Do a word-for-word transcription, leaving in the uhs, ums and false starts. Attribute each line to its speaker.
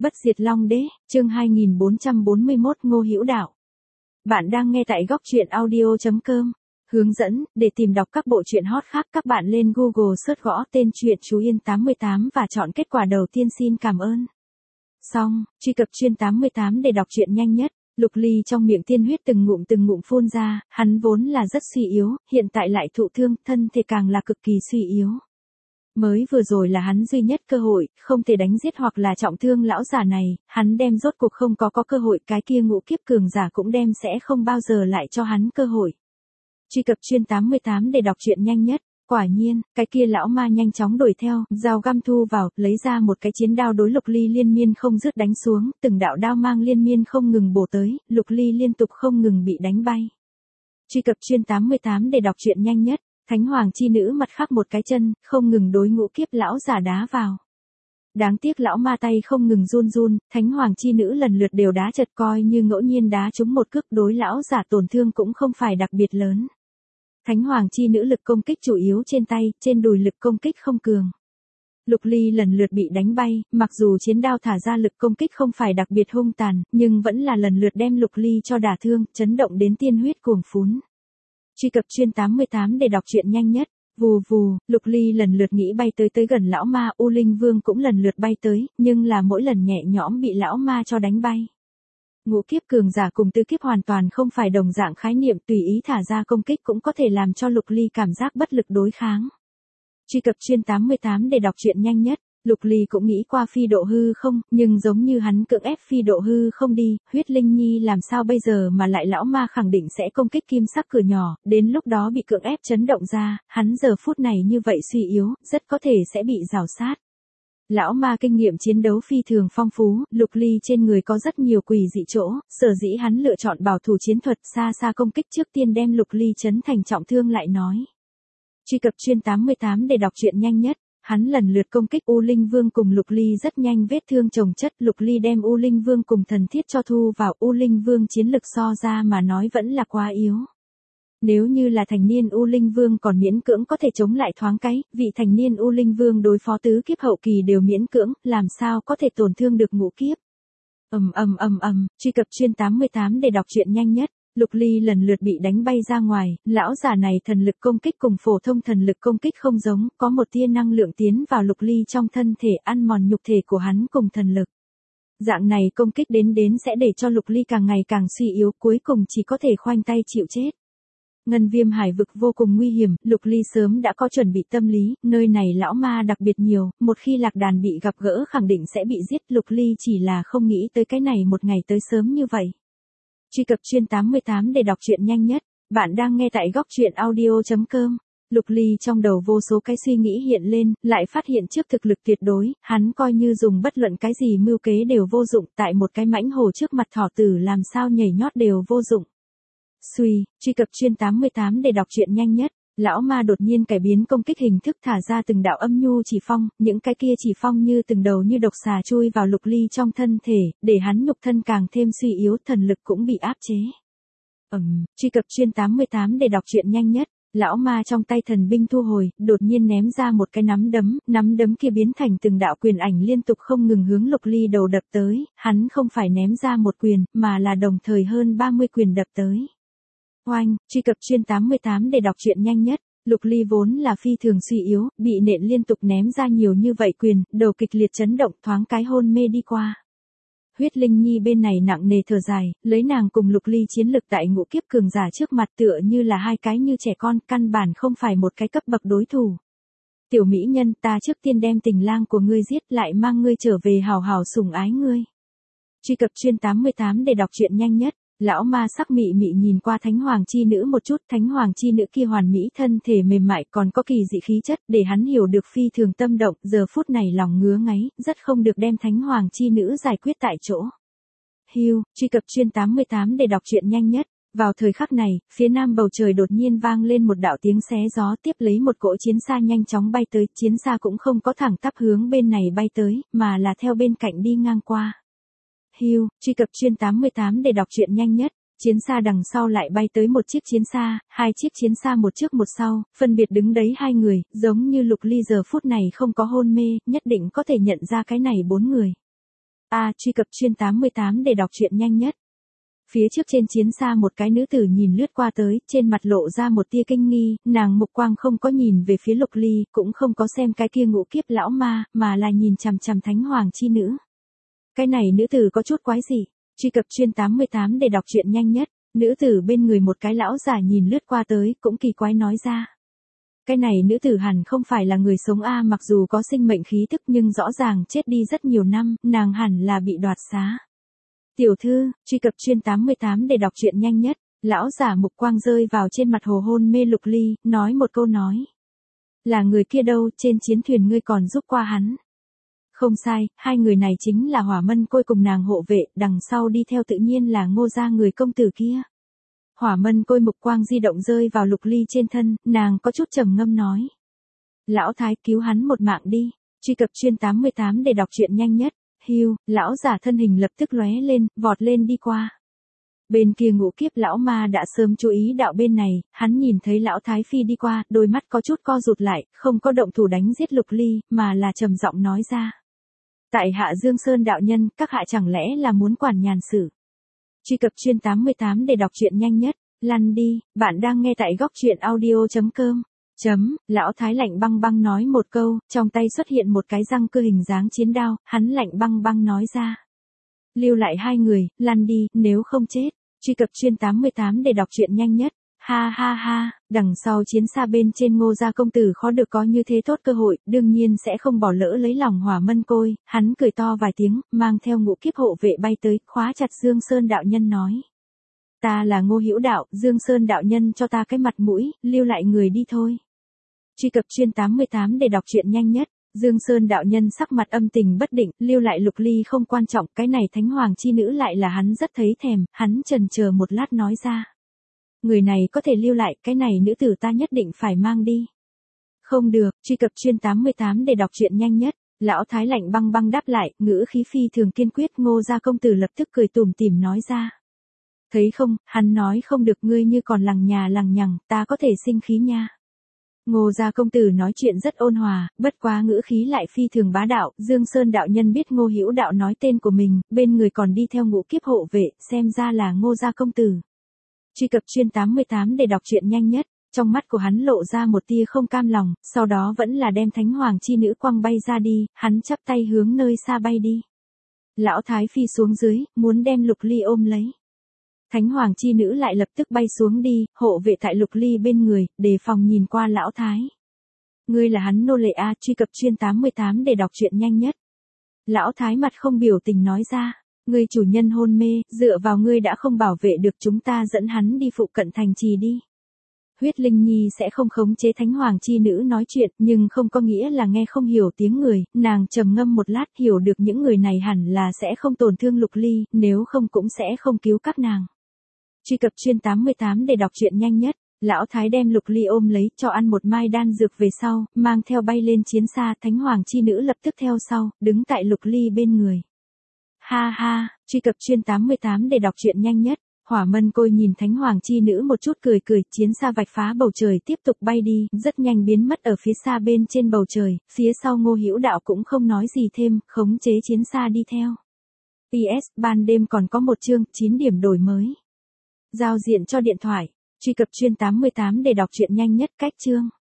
Speaker 1: Bất diệt Long Đế, chương hai nghìn bốn trăm bốn mươi mốt Ngô Hữu Đạo. Bạn đang nghe tại góc truyện audio chấm com. Hướng dẫn, để tìm đọc các bộ truyện hot khác các bạn lên Google search gõ tên truyện Chú Yên tám mươi tám và chọn kết quả đầu tiên xin cảm ơn. Xong, truy cập Chuyên tám mươi tám để đọc truyện nhanh nhất. Lục Ly trong miệng tiên huyết từng ngụm từng ngụm phun ra, hắn vốn là rất suy yếu, hiện tại lại thụ thương, thân thể càng là cực kỳ suy yếu. Mới vừa rồi là hắn duy nhất cơ hội, không thể đánh giết hoặc là trọng thương lão giả này, hắn đem rốt cuộc không có có cơ hội, cái kia ngũ kiếp cường giả cũng đem sẽ không bao giờ lại cho hắn cơ hội. Truy cập Chuyên tám mươi tám để đọc truyện nhanh nhất. Quả nhiên, cái kia lão ma nhanh chóng đuổi theo, dao găm thu vào, lấy ra một cái chiến đao đối Lục Ly liên miên không dứt đánh xuống, từng đạo đao mang liên miên không ngừng bổ tới, Lục Ly liên tục không ngừng bị đánh bay. Truy cập Chuyên tám mươi tám để đọc truyện nhanh nhất. Thánh Hoàng chi nữ mặt khác một cái chân, không ngừng đối ngũ kiếp lão giả đá vào. Đáng tiếc lão ma tay không ngừng run run, Thánh Hoàng chi nữ lần lượt đều đá chật, coi như ngẫu nhiên đá trúng một cước, đối lão giả tổn thương cũng không phải đặc biệt lớn. Thánh Hoàng chi nữ lực công kích chủ yếu trên tay, trên đùi lực công kích không cường. Lục Ly lần lượt bị đánh bay, mặc dù chiến đao thả ra lực công kích không phải đặc biệt hung tàn, nhưng vẫn là lần lượt đem Lục Ly cho đả thương, chấn động đến tiên huyết cuồng phún. Truy cập Chuyên tám mươi tám để đọc truyện nhanh nhất. Vù vù, Lục Ly lần lượt nghĩ bay tới tới gần lão ma, U Linh Vương cũng lần lượt bay tới, nhưng là mỗi lần nhẹ nhõm bị lão ma cho đánh bay. Ngũ kiếp cường giả cùng tứ kiếp hoàn toàn không phải đồng dạng khái niệm, tùy ý thả ra công kích cũng có thể làm cho Lục Ly cảm giác bất lực đối kháng. Truy cập Chuyên tám mươi tám để đọc truyện nhanh nhất. Lục Ly cũng nghĩ qua phi độ hư không, nhưng giống như hắn cưỡng ép phi độ hư không đi, huyết linh nhi làm sao bây giờ mà lại lão ma khẳng định sẽ công kích kim sắc cửa nhỏ, đến lúc đó bị cưỡng ép chấn động ra, hắn giờ phút này như vậy suy yếu, rất có thể sẽ bị rào sát. Lão ma kinh nghiệm chiến đấu phi thường phong phú, Lục Ly trên người có rất nhiều quỷ dị chỗ, sở dĩ hắn lựa chọn bảo thủ chiến thuật, xa xa công kích trước tiên đem Lục Ly chấn thành trọng thương lại nói. Truy cập Chuyên tám mươi tám để đọc truyện nhanh nhất. Hắn lần lượt công kích U Linh Vương cùng Lục Ly rất nhanh, vết thương chồng chất, Lục Ly đem U Linh Vương cùng thần thiết cho thu vào, U Linh Vương chiến lực so ra mà nói vẫn là quá yếu. Nếu như là thành niên U Linh Vương còn miễn cưỡng có thể chống lại thoáng cái, vị thành niên U Linh Vương đối phó tứ kiếp hậu kỳ đều miễn cưỡng, làm sao có thể tổn thương được ngũ kiếp. Ầm ầm ầm ầm, truy cập Chuyên tám mươi tám để đọc truyện nhanh nhất. Lục Ly lần lượt bị đánh bay ra ngoài, lão giả này thần lực công kích cùng phổ thông thần lực công kích không giống, có một tia năng lượng tiến vào Lục Ly trong thân thể, ăn mòn nhục thể của hắn cùng thần lực. Dạng này công kích đến đến sẽ để cho Lục Ly càng ngày càng suy yếu, cuối cùng chỉ có thể khoanh tay chịu chết. Ngân Viêm hải vực vô cùng nguy hiểm, Lục Ly sớm đã có chuẩn bị tâm lý, nơi này lão ma đặc biệt nhiều, một khi lạc đàn bị gặp gỡ khẳng định sẽ bị giết, Lục Ly chỉ là không nghĩ tới cái này một ngày tới sớm như vậy. Truy cập Chuyên tám mươi tám để đọc truyện nhanh nhất. Bạn đang nghe tại góc truyện audio chấm com. Lục Ly trong đầu vô số cái suy nghĩ hiện lên, lại phát hiện trước thực lực tuyệt đối, hắn coi như dùng bất luận cái gì mưu kế đều vô dụng, tại một cái mãnh hổ trước mặt thỏ tử làm sao nhảy nhót đều vô dụng. Suy, truy cập Chuyên tám mươi tám để đọc truyện nhanh nhất. Lão ma đột nhiên cải biến công kích hình thức, thả ra từng đạo âm nhu chỉ phong, những cái kia chỉ phong như từng đầu như độc xà chui vào Lục Ly trong thân thể, để hắn nhục thân càng thêm suy yếu, thần lực cũng bị áp chế. Ầm, um, truy cập Chuyên tám mươi tám để đọc truyện nhanh nhất. Lão ma trong tay thần binh thu hồi, đột nhiên ném ra một cái nắm đấm, nắm đấm kia biến thành từng đạo quyền ảnh liên tục không ngừng hướng Lục Ly đầu đập tới, hắn không phải ném ra một quyền, mà là đồng thời hơn ba mươi quyền đập tới. Oanh, truy cập Chuyên tám mươi tám để đọc truyện nhanh nhất. Lục Ly vốn là phi thường suy yếu, bị nện liên tục ném ra nhiều như vậy quyền, đầu kịch liệt chấn động, thoáng cái hôn mê đi qua. Huyết Linh Nhi bên này nặng nề thở dài, lấy nàng cùng Lục Ly chiến lực tại ngũ kiếp cường giả trước mặt tựa như là hai cái như trẻ con, căn bản không phải một cái cấp bậc đối thủ. Tiểu mỹ nhân, ta trước tiên đem tình lang của ngươi giết, lại mang ngươi trở về hào hào sủng ái ngươi. Truy cập Chuyên tám mươi tám để đọc truyện nhanh nhất. Lão ma sắc mị mị nhìn qua Thánh Hoàng chi nữ một chút, Thánh Hoàng chi nữ kia hoàn mỹ thân thể mềm mại còn có kỳ dị khí chất, để hắn hiểu được phi thường tâm động, giờ phút này lòng ngứa ngáy, rất không được đem Thánh Hoàng chi nữ giải quyết tại chỗ. Hiu, truy cập Chuyên tám mươi tám để đọc truyện nhanh nhất. Vào thời khắc này, phía nam bầu trời đột nhiên vang lên một đạo tiếng xé gió, tiếp lấy một cỗ chiến xa nhanh chóng bay tới, chiến xa cũng không có thẳng tắp hướng bên này bay tới, mà là theo bên cạnh đi ngang qua. Hiu, truy cập Chuyên tám mươi tám để đọc truyện nhanh nhất. Chiến xa đằng sau lại bay tới một chiếc chiến xa, hai chiếc chiến xa một trước một sau, phân biệt đứng đấy hai người, giống như Lục Ly giờ phút này không có hôn mê, nhất định có thể nhận ra cái này bốn người. A truy cập chuyên tám mươi tám để đọc truyện nhanh nhất. Phía trước trên chiến xa một cái nữ tử nhìn lướt qua tới, trên mặt lộ ra một tia kinh nghi, nàng mục quang không có nhìn về phía Lục Ly, cũng không có xem cái kia ngũ kiếp lão ma, mà là nhìn chằm chằm thánh hoàng chi nữ. Cái này nữ tử có chút quái gì? Truy cập chuyên tám mươi tám để đọc truyện nhanh nhất. Nữ tử bên người một cái lão giả nhìn lướt qua tới, cũng kỳ quái nói ra. Cái này nữ tử hẳn không phải là người sống a, mặc dù có sinh mệnh khí thức nhưng rõ ràng chết đi rất nhiều năm, nàng hẳn là bị đoạt xá. Tiểu thư, truy cập chuyên tám mươi tám để đọc truyện nhanh nhất. Lão giả mục quang rơi vào trên mặt hồ hôn mê Lục Ly, nói một câu nói. Là người kia đâu, trên chiến thuyền ngươi còn giúp qua hắn. Không sai, hai người này chính là Hỏa Mân Côi cùng nàng hộ vệ, đằng sau đi theo tự nhiên là Ngô gia người công tử kia. Hỏa Mân Côi mục quang di động rơi vào Lục Ly trên thân, nàng có chút trầm ngâm nói. Lão thái cứu hắn một mạng đi, truy cập chuyên tám mươi tám để đọc truyện nhanh nhất. Hiu, lão giả thân hình lập tức lóe lên, vọt lên đi qua. Bên kia ngũ kiếp lão ma đã sớm chú ý đạo bên này, hắn nhìn thấy lão thái phi đi qua, đôi mắt có chút co rụt lại, không có động thủ đánh giết Lục Ly, mà là trầm giọng nói ra. Tại hạ Dương Sơn đạo nhân, các hạ chẳng lẽ là muốn quản nhàn sự. Truy cập chuyên tám mươi tám để đọc truyện nhanh nhất. Lăn đi, bạn đang nghe tại góc truyện audio chấm com. Chấm, lão thái lạnh băng băng nói một câu, trong tay xuất hiện một cái răng cưa hình dáng chiến đao, hắn lạnh băng băng nói ra. Lưu lại hai người, lăn đi, nếu không chết. Truy cập chuyên tám mươi tám để đọc truyện nhanh nhất. Ha ha ha, đằng sau chiến xa bên trên Ngô gia công tử khó được có như thế tốt cơ hội, đương nhiên sẽ không bỏ lỡ lấy lòng Hỏa Mân Côi, hắn cười to vài tiếng, mang theo ngũ kiếp hộ vệ bay tới, khóa chặt Dương Sơn đạo nhân nói. Ta là Ngô Hữu Đạo, Dương Sơn đạo nhân cho ta cái mặt mũi, lưu lại người đi thôi. Truy cập chuyên tám mươi tám để đọc truyện nhanh nhất. Dương Sơn đạo nhân sắc mặt âm tình bất định, lưu lại Lục Ly không quan trọng, cái này thánh hoàng chi nữ lại là hắn rất thấy thèm, hắn chần chờ một lát nói ra. Người này có thể lưu lại, cái này nữ tử ta nhất định phải mang đi. Không được, truy cập chuyên tám mươi tám để đọc truyện nhanh nhất. Lão thái lạnh băng băng đáp lại, ngữ khí phi thường kiên quyết. Ngô gia công tử lập tức cười tủm tỉm nói ra. Thấy không, hắn nói không được, ngươi như còn lằng nhà lằng nhằng, ta có thể sinh khí nha. Ngô gia công tử nói chuyện rất ôn hòa, bất quá ngữ khí lại phi thường bá đạo. Dương Sơn đạo nhân biết Ngô Hữu Đạo nói tên của mình, bên người còn đi theo ngũ kiếp hộ vệ, xem ra là Ngô gia công tử. Truy cập chuyên tám mươi tám để đọc truyện nhanh nhất. Trong mắt của hắn lộ ra một tia không cam lòng, sau đó vẫn là đem thánh hoàng chi nữ quăng bay ra đi, hắn chắp tay hướng nơi xa bay đi. Lão thái phi xuống dưới, muốn đem Lục Ly ôm lấy. Thánh hoàng chi nữ lại lập tức bay xuống đi, hộ vệ tại Lục Ly bên người, đề phòng nhìn qua lão thái. Ngươi là hắn nô lệ a, truy cập chuyên tám mươi tám để đọc truyện nhanh nhất. Lão thái mặt không biểu tình nói ra, ngươi chủ nhân hôn mê, dựa vào ngươi đã không bảo vệ được, chúng ta dẫn hắn đi phụ cận thành trì đi. Huyết Linh Nhi sẽ không khống chế thánh hoàng chi nữ nói chuyện, nhưng không có nghĩa là nghe không hiểu tiếng người, nàng trầm ngâm một lát, hiểu được những người này hẳn là sẽ không tổn thương Lục Ly, nếu không cũng sẽ không cứu các nàng. Truy cập chuyên tám mươi tám để đọc truyện nhanh nhất. Lão thái đem Lục Ly ôm lấy, cho ăn một mai đan dược về sau, mang theo bay lên chiến xa, thánh hoàng chi nữ lập tức theo sau, đứng tại Lục Ly bên người. Ha ha, truy cập chuyên tám mươi tám để đọc truyện nhanh nhất. Hỏa Mân Côi nhìn thánh hoàng chi nữ một chút cười cười, chiến xa vạch phá bầu trời tiếp tục bay đi, rất nhanh biến mất ở phía xa bên trên bầu trời, phía sau Ngô Hữu Đạo cũng không nói gì thêm, khống chế chiến xa đi theo. pê ét, ban đêm còn có một chương, chín điểm đổi mới. Giao diện cho điện thoại, truy cập chuyên tám mươi tám để đọc truyện nhanh nhất, cách chương.